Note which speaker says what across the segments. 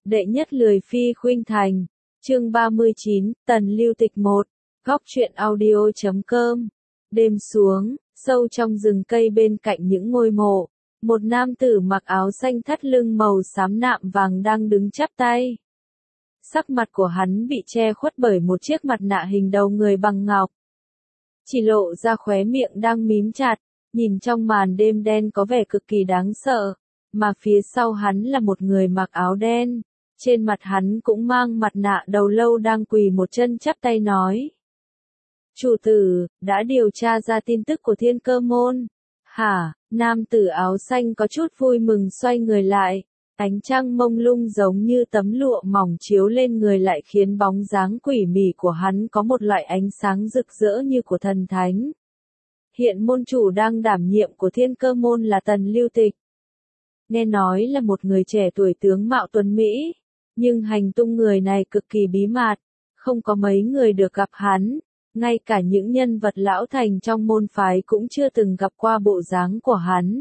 Speaker 1: Đệ nhất lười phi khuynh thành. Chương 39, Tần Lưu Tịch 1. Góc truyện audio.com. Đêm xuống, sâu trong rừng cây bên cạnh những ngôi mộ, một nam tử mặc áo xanh thắt lưng màu xám nạm vàng đang đứng chắp tay. Sắc mặt của hắn bị che khuất bởi một chiếc mặt nạ hình đầu người bằng ngọc. Chỉ lộ ra khóe miệng đang mím chặt, nhìn trong màn đêm đen có vẻ cực kỳ đáng sợ, mà phía sau hắn là một người mặc áo đen. Trên mặt hắn cũng mang mặt nạ đầu lâu đang quỳ một chân chắp tay nói. Chủ tử, đã điều tra ra tin tức của Thiên Cơ Môn. Hả, nam tử áo xanh có chút vui mừng xoay người lại. Ánh trăng mông lung giống như tấm lụa mỏng chiếu lên người lại khiến bóng dáng quỷ mị của hắn có một loại ánh sáng rực rỡ như của thần thánh. Hiện môn chủ đang đảm nhiệm của Thiên Cơ Môn là Tần Lưu Tịch. Nghe nói là một người trẻ tuổi tướng mạo tuấn mỹ, nhưng hành tung người này cực kỳ bí mật, không có mấy người được gặp hắn, ngay cả những nhân vật lão thành trong môn phái cũng chưa từng gặp qua bộ dáng của hắn.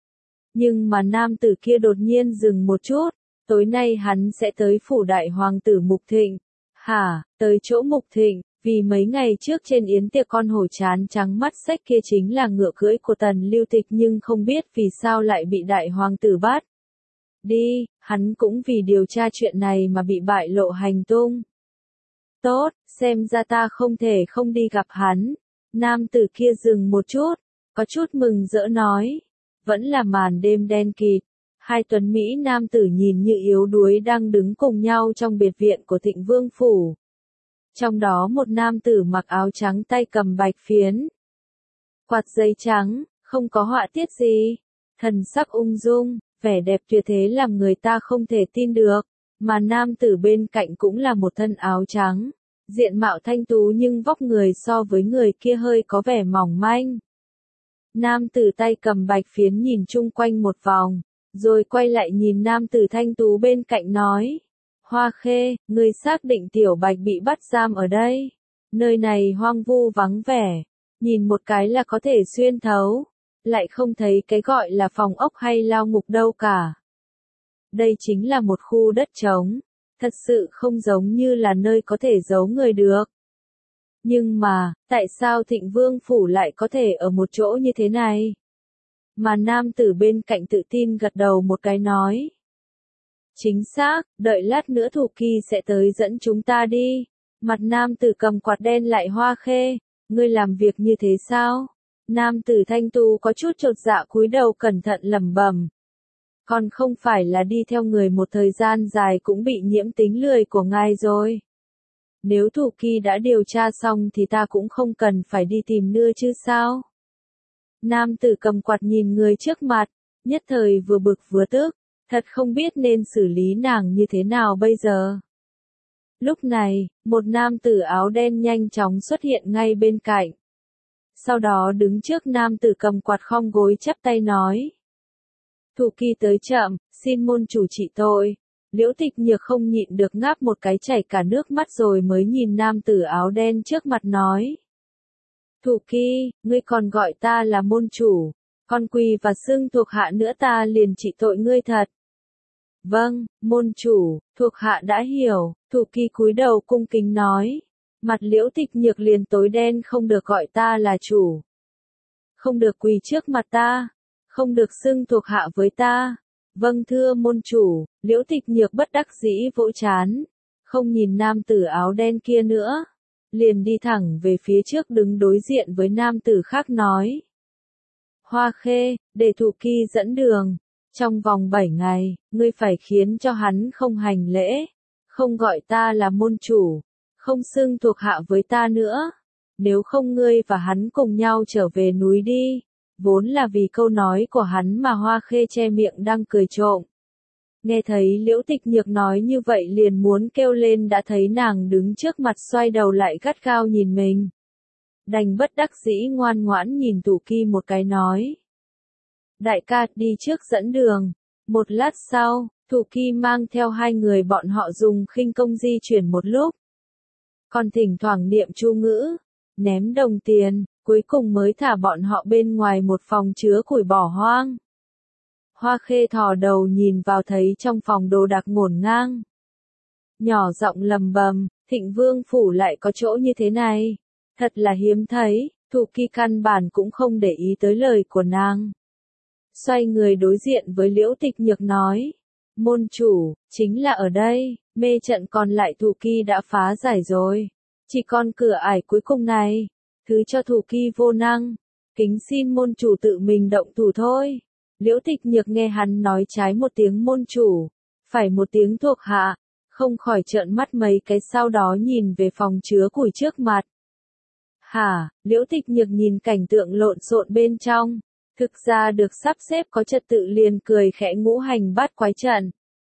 Speaker 1: Nhưng mà nam tử kia đột nhiên dừng một chút, tối nay hắn sẽ tới phủ đại hoàng tử Mục Thịnh. Hả, tới chỗ Mục Thịnh, vì mấy ngày trước trên yến tiệc con hổ chán trắng mắt xách kia chính là ngựa cưỡi của Tần Lưu Tịch, nhưng không biết vì sao lại bị đại hoàng tử bắt. Đi, hắn cũng vì điều tra chuyện này mà bị bại lộ hành tung. Tốt, xem ra ta không thể không đi gặp hắn. Nam tử kia dừng một chút, có chút mừng rỡ nói. Vẫn là màn đêm đen kịt, hai tuấn Mỹ nam tử nhìn như yếu đuối đang đứng cùng nhau trong biệt viện của Thịnh Vương Phủ. Trong đó một nam tử mặc áo trắng tay cầm bạch phiến. Quạt giấy trắng, không có họa tiết gì. Thần sắc ung dung, vẻ đẹp tuyệt thế làm người ta không thể tin được. Mà nam tử bên cạnh cũng là một thân áo trắng. Diện mạo thanh tú nhưng vóc người so với người kia hơi có vẻ mỏng manh. Nam tử tay cầm bạch phiến nhìn chung quanh một vòng, rồi quay lại nhìn nam tử thanh tú bên cạnh nói. Hoa Khê, ngươi xác định tiểu bạch bị bắt giam ở đây. Nơi này hoang vu vắng vẻ, nhìn một cái là có thể xuyên thấu, lại không thấy cái gọi là phòng ốc hay lao ngục đâu cả. Đây chính là một khu đất trống, thật sự không giống như là nơi có thể giấu người được. Nhưng mà, tại sao Thịnh Vương Phủ lại có thể ở một chỗ như thế này? Mà nam tử bên cạnh tự tin gật đầu một cái nói. Chính xác, đợi lát nữa Thủ Kỳ sẽ tới dẫn chúng ta đi. Mặt nam tử cầm quạt đen lại. Hoa Khê, ngươi làm việc như thế sao? Nam tử thanh tu có chút chột dạ cúi đầu cẩn thận lẩm bẩm. Còn không phải là đi theo người một thời gian dài cũng bị nhiễm tính lười của ngài rồi. Nếu Thủ Kỳ đã điều tra xong thì ta cũng không cần phải đi tìm nữa chứ sao? Nam tử cầm quạt nhìn người trước mặt, nhất thời vừa bực vừa tức, thật không biết nên xử lý nàng như thế nào bây giờ. Lúc này, một nam tử áo đen nhanh chóng xuất hiện ngay bên cạnh. Sau đó đứng trước nam tử cầm quạt khom gối chắp tay nói. Thủ Kỳ tới chậm, xin môn chủ trị tội. Liễu Tịch Nhược không nhịn được ngáp một cái chảy cả nước mắt rồi mới nhìn nam tử áo đen trước mặt nói. Thủ Kỳ, ngươi còn gọi ta là môn chủ, còn quỳ và xưng thuộc hạ nữa ta liền trị tội ngươi thật. Vâng, môn chủ, thuộc hạ đã hiểu. Thủ Kỳ cúi đầu cung kính nói. Mặt Liễu Tịch Nhược liền tối đen, không được gọi ta là chủ, không được quỳ trước mặt ta, không được xưng thuộc hạ với ta. Vâng thưa môn chủ. Liễu Tịch Nhược bất đắc dĩ vỗ trán, không nhìn nam tử áo đen kia nữa, liền đi thẳng về phía trước đứng đối diện với nam tử khác nói. Hoa Khê, để Thủ Kỳ dẫn đường, trong vòng 7 ngày, ngươi phải khiến cho hắn không hành lễ, không gọi ta là môn chủ, không xưng thuộc hạ với ta nữa, nếu không ngươi và hắn cùng nhau trở về núi đi. Vốn là vì câu nói của hắn mà Hoa Khê che miệng đang cười trộm. Nghe thấy Liễu Tịch Nhược nói như vậy liền muốn kêu lên, đã thấy nàng đứng trước mặt xoay đầu lại gắt gao nhìn mình. Đành bất đắc dĩ ngoan ngoãn nhìn Thủ Kỳ một cái nói. Đại ca, đi trước dẫn đường. Một lát sau, Thủ Kỳ mang theo hai người bọn họ dùng khinh công di chuyển một lúc. Còn thỉnh thoảng niệm chú ngữ, ném đồng tiền. Cuối cùng mới thả bọn họ bên ngoài một phòng chứa củi bỏ hoang. Hoa Khê thò đầu nhìn vào thấy trong phòng đồ đạc ngổn ngang, nhỏ giọng lầm bầm, Thịnh Vương phủ lại có chỗ như thế này. Thật là hiếm thấy, Thụ Kỳ căn bản cũng không để ý tới lời của nàng. Xoay người đối diện với Liễu Tịch Nhược nói, môn chủ, chính là ở đây, mê trận còn lại Thụ Kỳ đã phá giải rồi. Chỉ còn cửa ải cuối cùng này, thứ cho Thụ Kỳ vô năng, kính xin môn chủ tự mình động thủ thôi. Liễu Tịch Nhược nghe hắn nói trái một tiếng môn chủ, phải một tiếng thuộc hạ, không khỏi trợn mắt mấy cái sau đó nhìn về phòng chứa củi trước mặt. Hả, Liễu Tịch Nhược nhìn cảnh tượng lộn xộn bên trong, thực ra được sắp xếp có trật tự liền cười khẽ ngũ hành bát quái trận.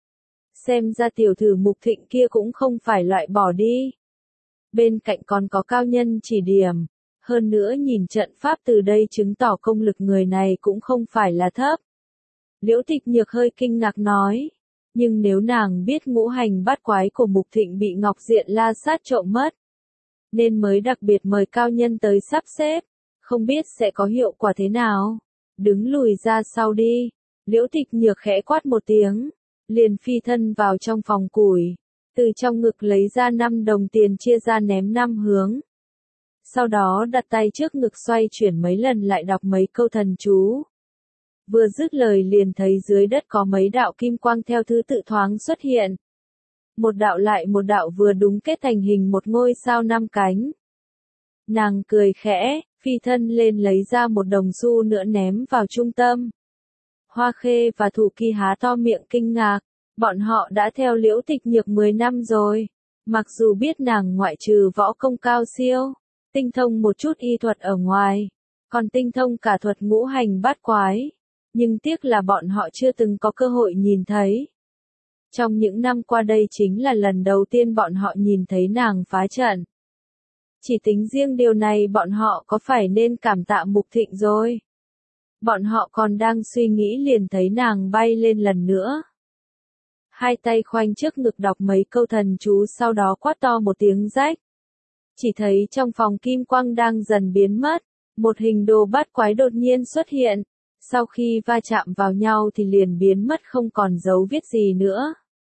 Speaker 1: Xem ra tiểu thử Mục Thịnh kia cũng không phải loại bỏ đi. Bên cạnh còn có cao nhân chỉ điểm, hơn nữa nhìn trận pháp từ đây chứng tỏ công lực người này cũng không phải là thấp. Liễu Tịch Nhược hơi kinh ngạc nói, nhưng nếu nàng biết ngũ hành bát quái của Mục Thịnh bị Ngọc Diện La Sát trộm mất, nên mới đặc biệt mời cao nhân tới sắp xếp, không biết sẽ có hiệu quả thế nào. Đứng lùi ra sau đi, Liễu Tịch Nhược khẽ quát một tiếng, liền phi thân vào trong phòng củi, từ trong ngực lấy ra 5 đồng tiền chia ra ném 5 hướng. Sau đó đặt tay trước ngực xoay chuyển mấy lần lại đọc mấy câu thần chú. Vừa dứt lời liền thấy dưới đất có mấy đạo kim quang theo thứ tự thoáng xuất hiện. Một đạo lại một đạo vừa đúng kết thành hình một ngôi sao 5 cánh. Nàng cười khẽ, phi thân lên lấy ra một đồng xu nữa ném vào trung tâm. Hoa Khê và Thụ Kỳ há to miệng kinh ngạc, bọn họ đã theo Liễu Tịch Nhược 10 năm rồi. Mặc dù biết nàng ngoại trừ võ công cao siêu, tinh thông một chút y thuật ở ngoài, còn tinh thông cả thuật ngũ hành bát quái, nhưng tiếc là bọn họ chưa từng có cơ hội nhìn thấy. Trong những năm qua đây chính là lần đầu tiên bọn họ nhìn thấy nàng phá trận. Chỉ tính riêng điều này bọn họ có phải nên cảm tạ Mục Thịnh rồi. Bọn họ còn đang suy nghĩ liền thấy nàng bay lên lần nữa. Hai tay khoanh trước ngực đọc mấy câu thần chú sau đó quát to một tiếng rách. Chỉ thấy trong phòng kim quang đang dần biến mất, một hình đồ bát quái đột nhiên xuất hiện. Sau khi va chạm vào nhau thì liền biến mất không còn dấu vết gì nữa.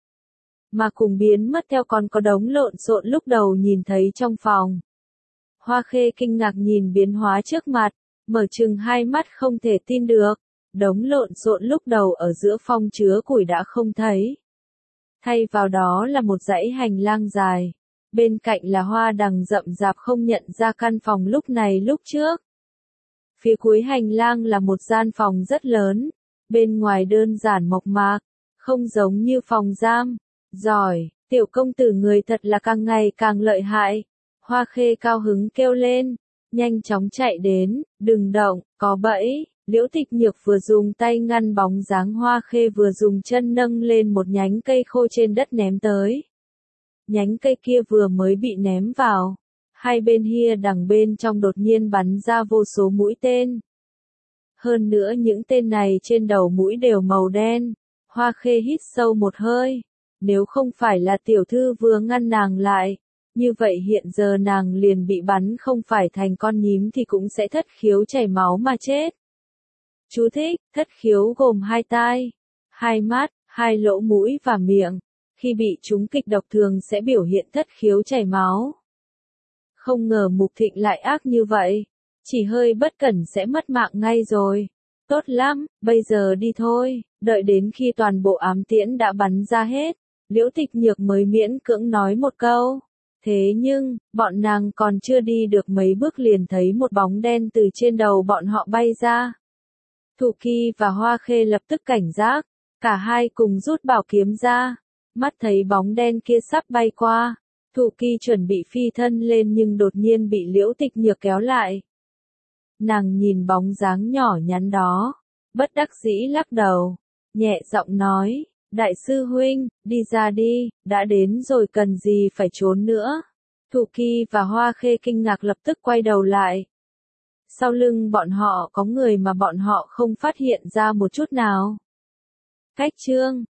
Speaker 1: Mà cùng biến mất theo còn có đống lộn xộn lúc đầu nhìn thấy trong phòng. Hoa Khê kinh ngạc nhìn biến hóa trước mặt, mở trừng hai mắt không thể tin được. Đống lộn xộn lúc đầu ở giữa phòng chứa củi đã không thấy. Thay vào đó là một dãy hành lang dài. Bên cạnh là hoa đằng rậm rạp không nhận ra căn phòng lúc này lúc trước. Phía cuối hành lang là một gian phòng rất lớn. Bên ngoài đơn giản mộc mạc, không giống như phòng giam. Giỏi, tiểu công tử người thật là càng ngày càng lợi hại. Hoa Khê cao hứng kêu lên, nhanh chóng chạy đến, đừng động, có bẫy. Liễu Tịch Nhược vừa dùng tay ngăn bóng dáng Hoa Khê vừa dùng chân nâng lên một nhánh cây khô trên đất ném tới. Nhánh cây kia vừa mới bị ném vào, hai bên hia đằng bên trong đột nhiên bắn ra vô số mũi tên. Hơn nữa những tên này trên đầu mũi đều màu đen. Hoa Khê hít sâu một hơi, nếu không phải là tiểu thư vừa ngăn nàng lại, như vậy hiện giờ nàng liền bị bắn không phải thành con nhím thì cũng sẽ thất khiếu chảy máu mà chết. Chú thích, thất khiếu gồm hai tai, hai mắt, hai lỗ mũi và miệng. Khi bị trúng kịch độc thường sẽ biểu hiện thất khiếu chảy máu. Không ngờ Mục Thịnh lại ác như vậy, chỉ hơi bất cẩn sẽ mất mạng ngay rồi. Tốt lắm, bây giờ đi thôi, đợi đến khi toàn bộ ám tiễn đã bắn ra hết, Liễu Tịch Nhược mới miễn cưỡng nói một câu. Thế nhưng, bọn nàng còn chưa đi được mấy bước liền thấy một bóng đen từ trên đầu bọn họ bay ra. Thụ Kỳ và Hoa Khê lập tức cảnh giác, cả hai cùng rút bảo kiếm ra, mắt thấy bóng đen kia sắp bay qua. Thụ Kỳ chuẩn bị phi thân lên nhưng đột nhiên bị Liễu Tịch Nhược kéo lại. Nàng nhìn bóng dáng nhỏ nhắn đó, bất đắc dĩ lắc đầu, nhẹ giọng nói, đại sư huynh, đi ra đi, đã đến rồi cần gì phải trốn nữa. Thụ Kỳ và Hoa Khê kinh ngạc lập tức quay đầu lại. Sau lưng bọn họ có người mà bọn họ không phát hiện ra một chút nào. Cách chương